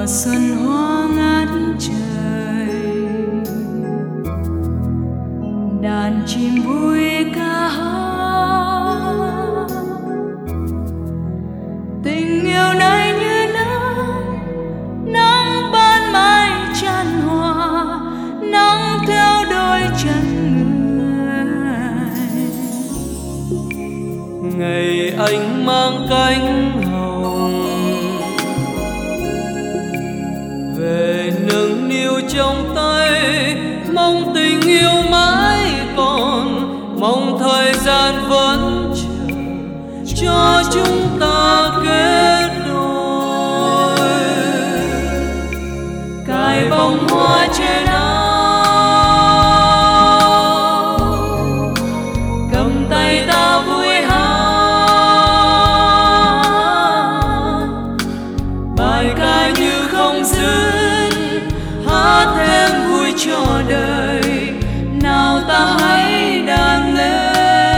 xuân hoa ngát trời, đàn chim vui ca hát. Tình yêu này như nắng, nắng ban mai chan hòa, nắng theo đôi chân người. Ngày anh mang cánh hồng về nâng niu trong tay, mong tình yêu mãi còn, mong thời gian vẫn chờ cho chúng ta kết đôi. Cài bông hoa trên áo, cầm tay ta vui hát bài ca như không dứt, hát thêm vui cho đời. Nào ta hãy đàn lên.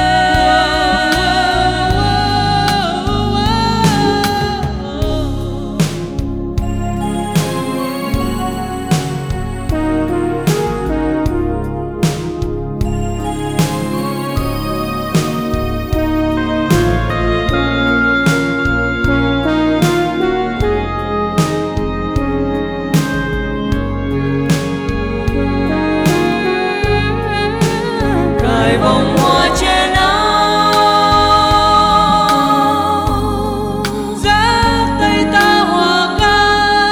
Bông hoa trên áo, dắt tay ta hòa ca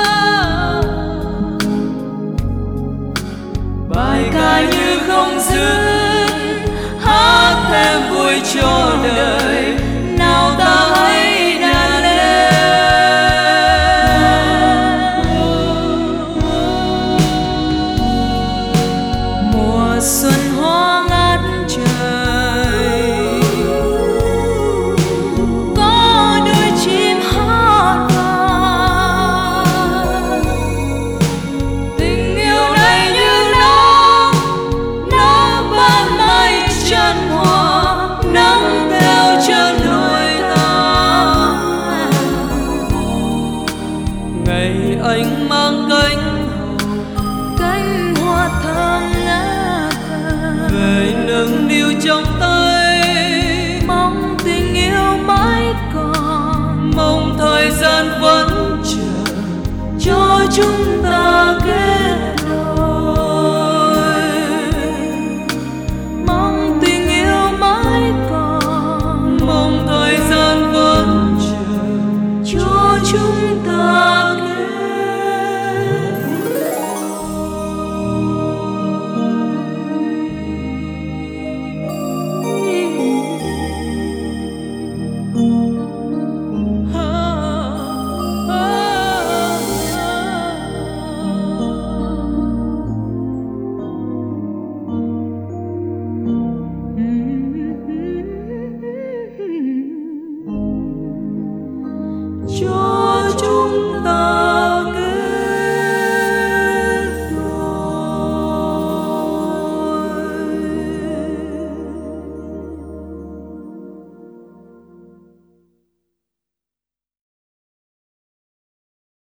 bài ca như không dứt, hát thêm vui cho đời. Nào ta hãy đàn lên. Mùa xuân hoa ngát trời, có đôi chim hót vang. Tình yêu này như nắng, nắng ban mai chan hòa, nắng theo chân đôi ta. Ngày anh mang cánh Cánh hoa thơm ngát về nâng niu trong tay, mong tình yêu mãi còn, mong thời gian vẫn chờ cho chúng